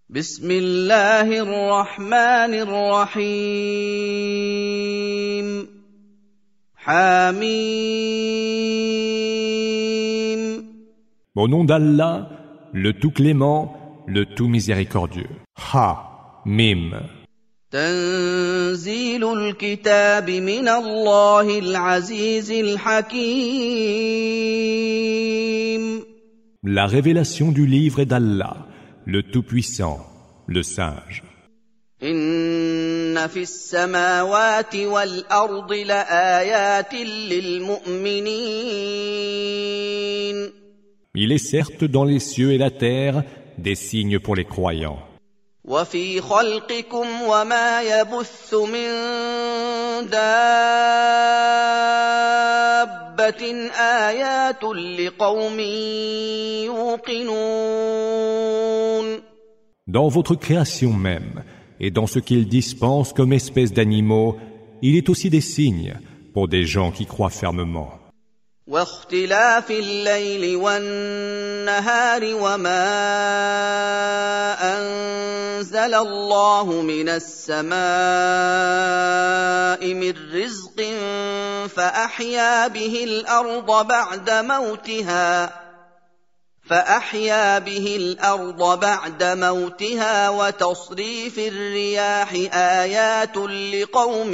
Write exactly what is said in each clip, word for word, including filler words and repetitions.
بسم الله الرحمن الرحيم حميم Au nom d'Allah, le tout clément, le tout miséricordieux. Ha, Mim. تنزيل الكتاب من الله العزيز الحكيم La révélation du livre est d'Allah, le Tout-Puissant, le Sage. إن في السماوات والأرض لآيات للمؤمنين Il est certes dans les cieux et la terre des signes pour les croyants. وفي خلقكم وما يبث من دابة آيات لقوم يوقنون Dans votre création même, et dans ce qu'il dispense comme espèce d'animaux, il est aussi des signes pour des gens qui croient fermement. واختلاف الليل والنهار وما أنزل الله من السماء من رزق فأحيا به الأرض بعد موتها فأحيا به الأرض بعد موتها وتصريف الرياح آيات لقوم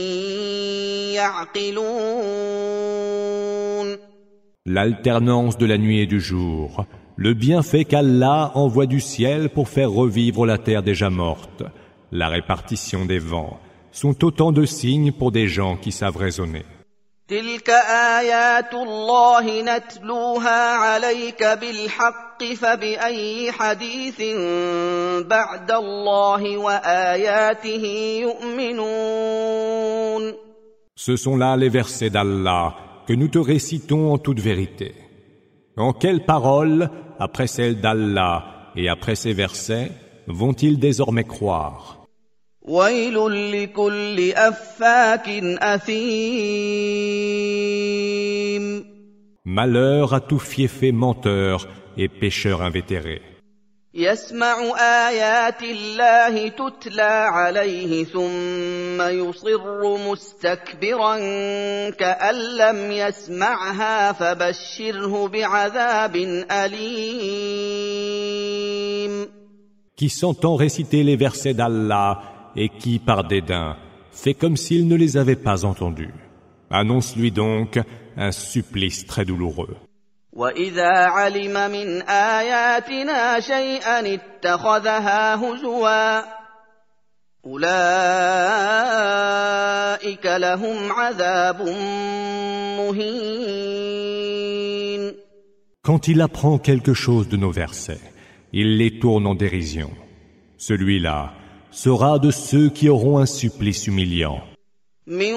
يعقلون L'alternance de la nuit et du jour, le bienfait qu'Allah envoie du ciel pour faire revivre la terre déjà morte, la répartition des vents, sont autant de signes pour des gens qui savent raisonner. تلك آيات الله نتلوها عليك بالحق فبأي حديث بعد الله وآياته يؤمنون Ce sont là les versets d'Allah que nous te récitons en toute vérité. En quelles paroles, après celles d'Allah et après ces versets, vont-ils désormais croire? ويل لكل أفاك أثيم Malheur à tout fiefé menteur et pécheur invétéré. يسمع آيات الله تتلى عليه ثم يصر مستكبرا كأن لم يسمعها فبشره بعذاب أليم Qui s'entend réciter les versets d'Allah et qui, par dédain, fait comme s'il ne les avait pas entendus. Annonce-lui donc un supplice très douloureux. وَإِذَا عَلِمَ مِنْ آيَاتِنَا شَيْئًا اتَّخَذَهَا هُزُوًا أُولَئِكَ لَهُمْ عَذَابٌ مُهِينٌ Quand il apprend quelque chose de nos versets, il les tourne en dérision. Celui-là sera de ceux qui auront un supplice humiliant. مِنْ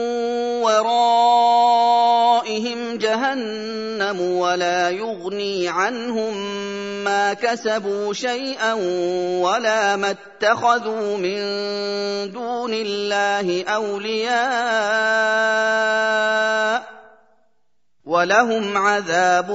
وَرَائِهِمْ جَهَنَّمُ وَلَا يُغْنِي عَنْهُمْ مَا كَسَبُوا شَيْئًا وَلَا مَا اتَّخَذُوا مِنْ دُونِ اللَّهِ أَوْلِيَاءَ وَلَهُمْ عَذَابٌ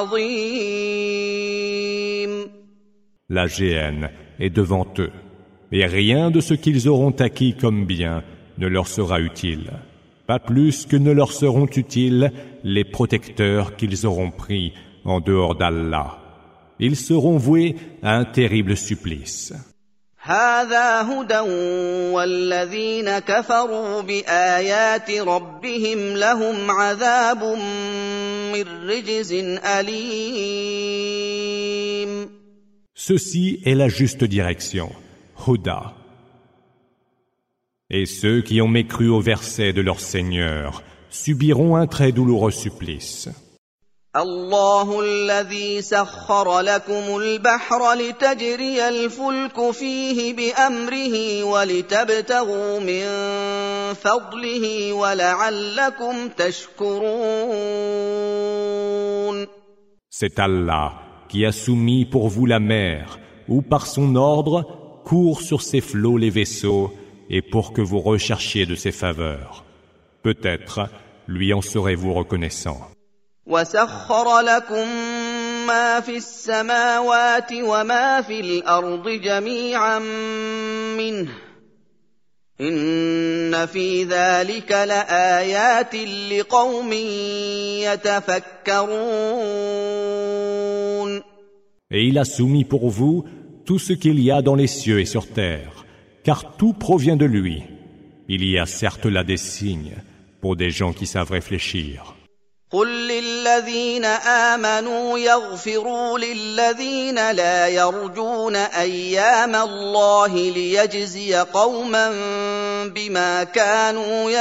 عَظِيمٌ La géhenne est devant eux, et rien de ce qu'ils auront acquis comme bien ne leur sera utile, pas plus que ne leur seront utiles les protecteurs qu'ils auront pris en dehors d'Allah. Ils seront voués à un terrible supplice. هذا هدى والذين كفروا بآيات ربهم لهم عذاب من رجز أليم Ceci est la juste direction, Huda. Et ceux qui ont mécru au verset de leur Seigneur subiront un très douloureux supplice. الله الذي سخر لكم البحر لتجري الفلك فيه بأمره ولتبتغوا من فضله ولعلكم تشكرون C'est Allah qui a soumis pour vous la mer, où par son ordre courent sur ses flots les vaisseaux, et pour que vous recherchiez de ses faveurs. Peut-être lui en serez-vous reconnaissant. وسخر لكم ما في السماوات وما في الأرض جميعا منه إن في ذلك لآيات لقوم يتفكرون. Et il a soumis pour vous tout ce qu'il y a dans les cieux et sur terre, car tout provient de lui. Il y a certes là des signes pour des gens qui savent réfléchir. قل للذين آمنوا يغفروا للذين لا يرجون أيام الله ليجزي قوما بما كانوا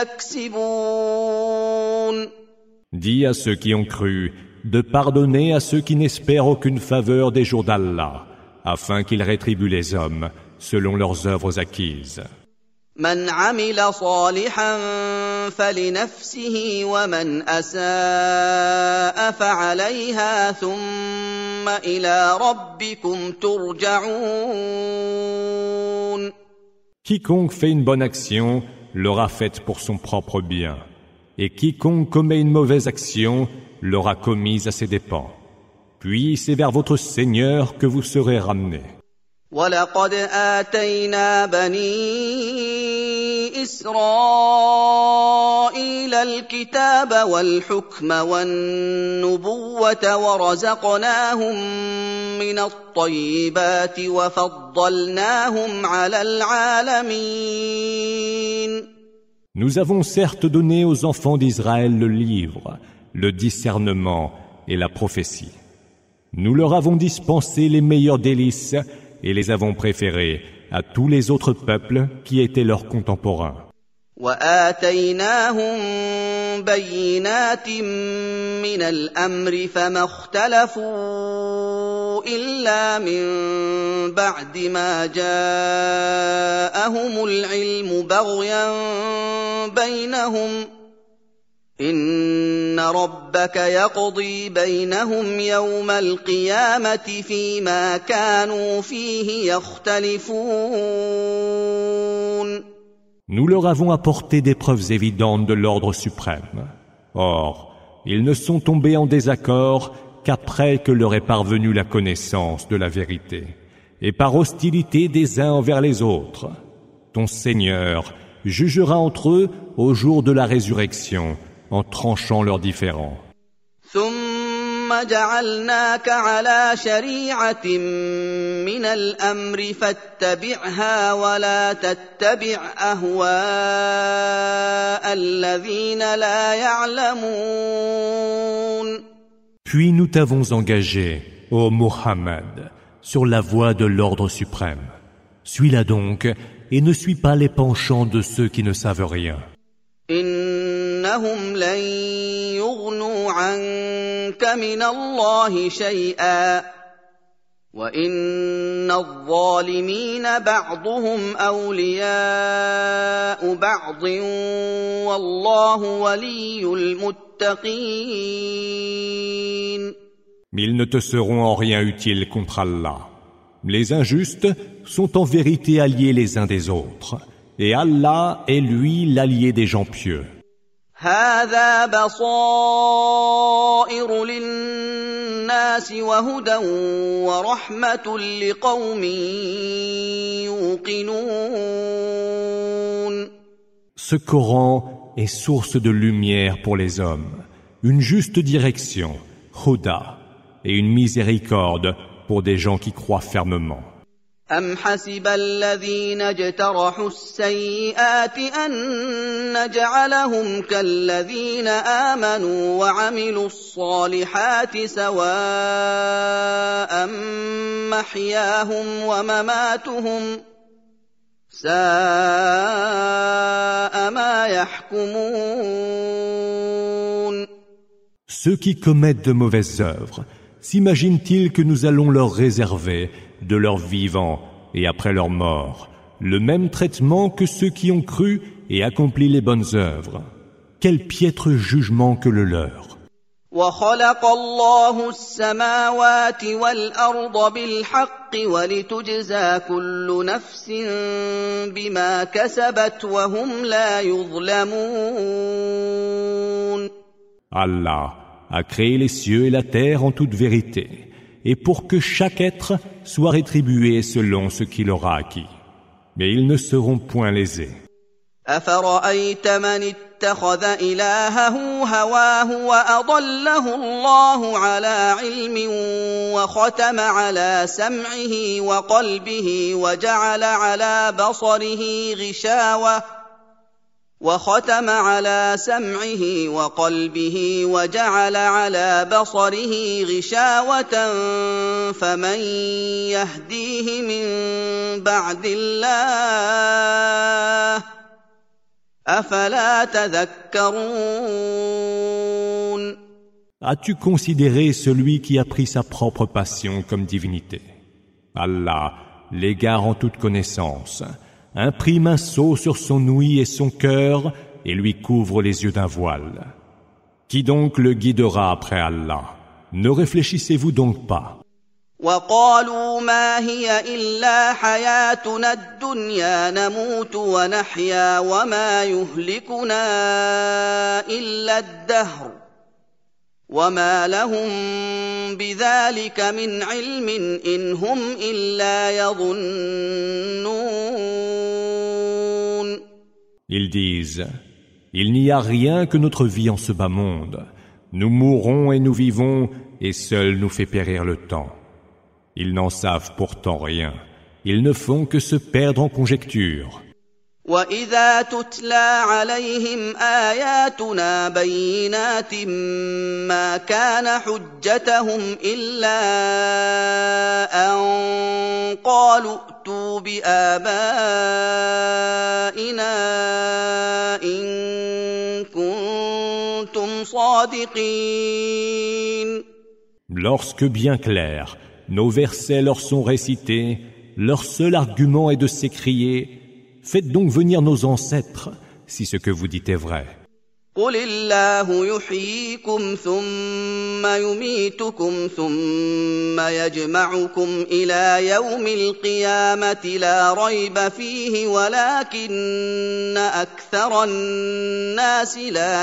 يكسبون. Dis à ceux qui ont cru de pardonner à ceux qui n'espèrent aucune faveur des jours d'Allah, afin qu'il rétribue les hommes selon leurs œuvres acquises. من عمل صالحا فلنفسه ومن أساء فعليها ثم إلى ربكم ترجعون. Quiconque fait une bonne action l'aura faite pour son propre bien, et quiconque commet une mauvaise action l'aura commise à ses dépens. Puis c'est vers votre Seigneur que vous serez ramenés. وَلَقَدْ آتَيْنَا بَنِي إِسْرَائِيلَ الْكِتَابَ وَالْحُكْمَ وَالنُّبُوَّةَ وَرَزَقْنَاهُم مِّنَ الطَّيِّبَاتِ وَفَضَّلْنَاهُمْ عَلَى الْعَالَمِينَ. Nous avons certes donné aux enfants d'Israël le livre, le discernement et la prophétie. Nous leur avons dispensé les meilleurs délices et les avons préférés à tous les autres peuples qui étaient leurs contemporains. وآتيناهم بينات من الأمر فما اختلفوا إلا من بعد ما جاءهم العلم بغيا بينهم إن ربك يقضي بينهم يوم القيامة فيما كانوا فيه يختلفون. Nous leur avons apporté des preuves évidentes de l'ordre suprême. Or, ils ne sont tombés en désaccord qu'après que leur est parvenue la connaissance de la vérité, et par hostilité des uns envers les autres. Ton Seigneur jugera entre eux au jour de la résurrection, en tranchant leurs différends. ثم جعلناك على شريعة من الأمر فاتبعها ولا تتبع أهواء الذين لا يعلمون. Puis nous t'avons engagé, ô Muhammad, sur la voie de l'ordre suprême. Suis-la donc et ne suis pas les penchants de ceux qui ne savent rien. إنهم لن يغنوا عنك من الله شيئا وإن الظالمين بعضهم أولياء بعض والله ولي المتقين. Mais ils ne te seront en rien utiles contre Allah. Les injustes sont en vérité alliés les uns des autres, et Allah est lui l'allié des gens pieux. هذا بصائر للناس وهدى ورحمة لقوم يوقنون. Ce Coran est source de lumière pour les hommes, une juste direction, Huda, et une miséricorde pour des gens qui croient fermement. أم حسب الذين اجترحوا السيئات أن نجعلهم كالذين آمنوا وعملوا الصالحات سواء محياهم ومماتهم ساء ما يحكمون. Ceux qui commettent de mauvaises œuvres, s'imaginent-ils que nous allons leur réserver de leur vivant et après leur mort le même traitement que ceux qui ont cru et accompli les bonnes œuvres? Quel piètre jugement que le leur! وخلق الله السماوات والأرض بالحق ولتجزى كل نفس بما كسبت وهم لا يظلمون. Allah a créé les cieux et la terre en toute vérité, et pour que chaque être soit rétribué selon ce qu'il aura acquis. Mais ils ne seront point lésés. أفرأيت من اتخذ إلهه هواه وأضله الله على علم وختم على سمعه وقلبه وجعل على بصره غشاوة وختم على سمعه وقلبه وجعل على بصره غشاوة فمن يهديه من بعد الله أفلا تذكرون. As-tu considéré celui qui a pris sa propre passion comme divinité? Allah, l'égare en toute connaissance, imprime un sceau sur son ouïe et son cœur et lui couvre les yeux d'un voile. Qui donc le guidera après Allah? Ne réfléchissez-vous donc pas? وقالوا ما هي إلا حياتنا الدنيا نموت ونحيا وما يهلكنا إلا الدهر وما لهم بذلك من علم إن هم إلا يظنون. Ils disent, il n'y a rien que notre vie en ce bas monde. Nous mourrons et nous vivons, et seul nous fait périr le temps. Ils n'en savent pourtant rien. Ils ne font que se perdre en conjectures. وَإِذَا تُتْلَى عَلَيْهِمْ آيَاتُنَا بَيِّنَاتٍ مَا كَانَ حُجَّتَهُمْ إِلَّا أَن قَالُوا ائْتُوا بِآبَائِنَا إِن كُنتُمْ صَادِقِينَ. Lorsque bien clair, nos versets leur sont récités, leur seul argument est de s'écrier « Faites donc venir nos ancêtres, si ce que vous dites est vrai. » قُلِ اللَّهُ يُحْيِيكُمْ ثُمَّ يُمِيتُكُمْ ثُمَّ يَجْمَعُكُمْ إِلَى يَوْمِ الْقِيَامَةِ لَا رَيْبَ فِيهِ وَلَكِنَّ أَكْثَرَ النَّاسِ لَا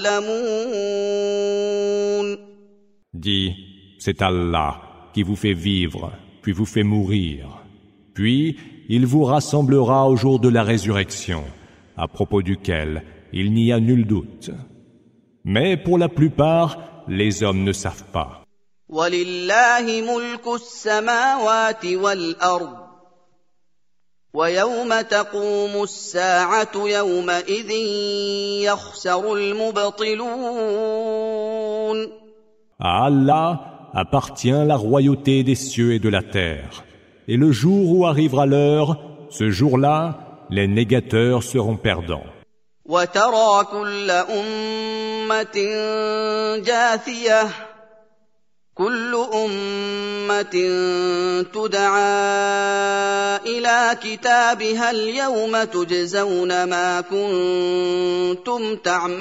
يَعْلَمُونَ. Dis, c'est Allah qui vous fait vivre, puis vous fait mourir. Puis, il vous rassemblera au jour de la résurrection, à propos duquel il n'y a nul doute. Mais pour la plupart, les hommes ne savent pas. وَلِلَّهِ مُلْكُ السَّمَاوَاتِ وَالْأَرْضِ وَيَوْمَ تَقُومُ السَّاعَةُ يَوْمَئِذٍ يَخْسَرُ الْمُبْطِلُونَ. À Allah appartient la royauté des cieux et de la terre. Et le jour où arrivera l'heure, ce jour-là, les négateurs seront perdants. وَتَرَى كُلَّ أُمَّةٍ جَاثِيَةً كُلُّ أُمَّةٍ تُدْعَى إِلَى كِتَابِهَا الْيَوْمَ تُجْزَوْنَ مَا كُنتُمْ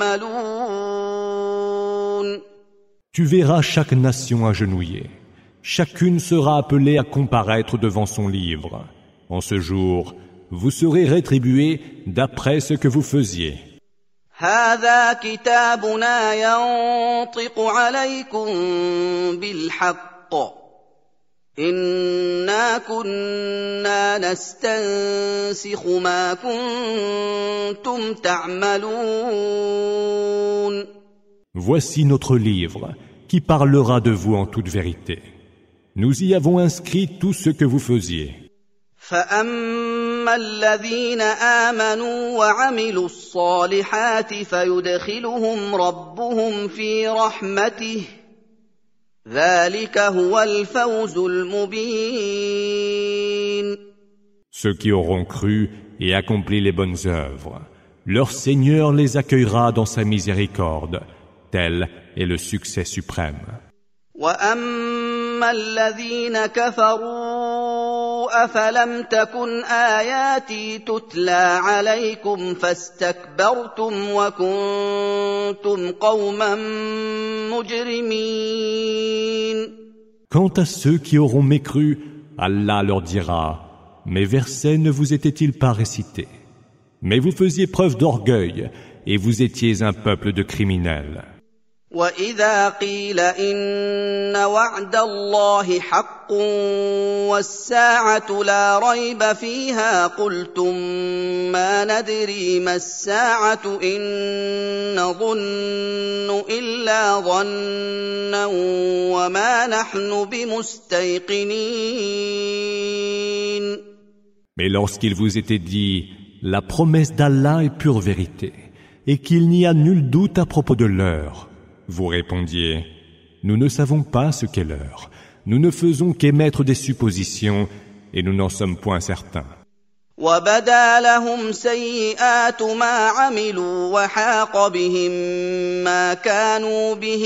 تَعْمَلُونَ. Tu verras chaque nation agenouillée. Chacune sera appelée à comparaître devant son livre. En ce jour, vous serez rétribués d'après ce que vous faisiez. هذا كتابنا ينطق عليكم بالحق إنا كنا نستنسخ ما كنتم تعملون. Voici notre livre, qui parlera de vous en toute vérité. Nous y avons inscrit tout ce que vous faisiez. فَأَمَّا الَّذِينَ آمَنُوا وَعَمِلُوا الصَّالِحَاتِ فَيُدْخِلُهُمْ رَبُّهُمْ فِي رَحْمَتِهِ ذَلِكَ هُوَ الْفَوْزُ الْمُبِينُ. Ceux qui auront cru et accompli les bonnes œuvres, leur Seigneur les accueillera dans sa miséricorde. Tel est le succès suprême. وَأَمَّا الَّذِينَ كَفَرُوا أَفَلَمْ تَكُنْ آيَاتِي تُتْلَى عَلَيْكُمْ فَاسْتَكْبَرْتُمْ وَكُنْتُمْ قَوْمًا مُجْرِمِينَ. Quant à ceux qui auront mécru, Allah leur dira, mes versets ne vous étaient-ils pas récités? Mais vous faisiez preuve d'orgueil et vous étiez un peuple de criminels. وإذا قيل إن وعد الله حق والساعة لا ريب فيها قلتم ما ندري ما الساعة إن نظن إلا ظنا وما نحن بمستيقنين. Mais lorsqu'il vous était dit, la promesse d'Allah est pure vérité, et qu'il n'y a nul doute à propos de l'heure, vous répondiez, nous ne savons pas ce qu'est l'heure, nous ne faisons qu'émettre des suppositions, et nous n'en sommes point certains. وَبَدَا لَهُمْ سَيِّئَاتُ مَا عَمِلُوا وَحَاقَ بِهِم مَّا كَانُوا بِهِ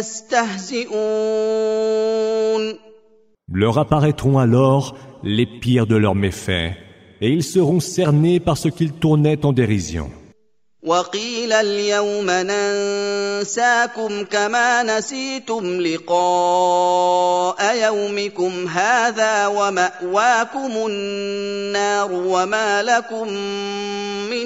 يَسْتَهْزِئُونَ. Leur apparaîtront alors les pires de leurs méfaits, et ils seront cernés par ce qu'ils tournaient en dérision. وَقِيلَ الْيَوْمَ نَنسَاكُمْ كَمَا نَسِيتُمْ لِقَاءَ يَوْمِكُمْ هَٰذَا وَمَأْوَاكُمُ النَّارُ وَمَا لَكُم مِّن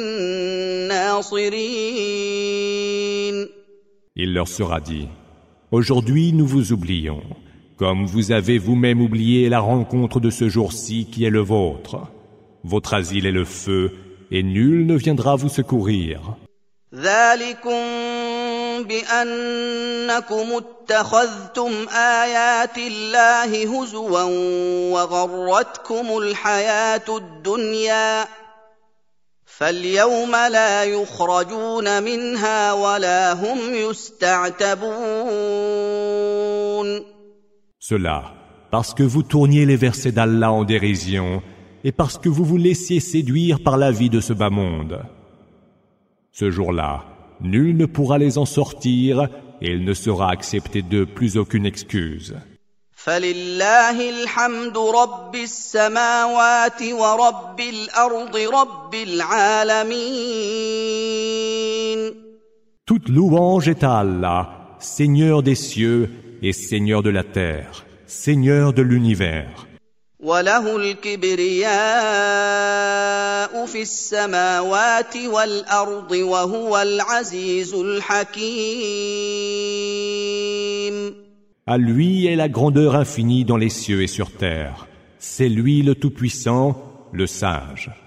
نَّاصِرِينَ. Il leur sera dit, aujourd'hui nous vous oublions, comme vous avez vous-même oublié la rencontre de ce jour-ci qui est le vôtre. Votre asile est le feu, et nul ne viendra vous secourir. ذَٰلِكُم بِأَنَّكُمُ اتَّخَذْتُمْ آيَاتِ اللَّهِ هُزُوًا وَغَرَّتْكُمُ الْحَيَاةُ الدُّنْيَا فَالْيَوْمَ لَا يُخْرَجُونَ مِنْهَا وَلَا هُمْ يُسْتَعْتَبُونَ. Cela, parce que vous tourniez les versets d'Allah en dérision, et parce que vous vous laissiez séduire par la vie de ce bas monde. Ce jour-là, nul ne pourra les en sortir, et il ne sera accepté d'eux plus aucune excuse. فَلِلَّهِ الْحَمْدُ رَبِّ السَّمَاوَاتِ وَرَبِّ الْأَرْضِ رَبِّ الْعَالَمِينَ. Toute louange est à Allah, Seigneur des cieux et Seigneur de la terre, Seigneur de l'univers. وَلَهُ الْكِبْرِيَاءُ فِي السَّمَاوَاتِ وَالْأَرْضِ وَهُوَ الْعَزِيزُ الْحَكِيمُ. À lui est la grandeur infinie dans les cieux et sur terre. C'est lui le Tout-Puissant, le Sage.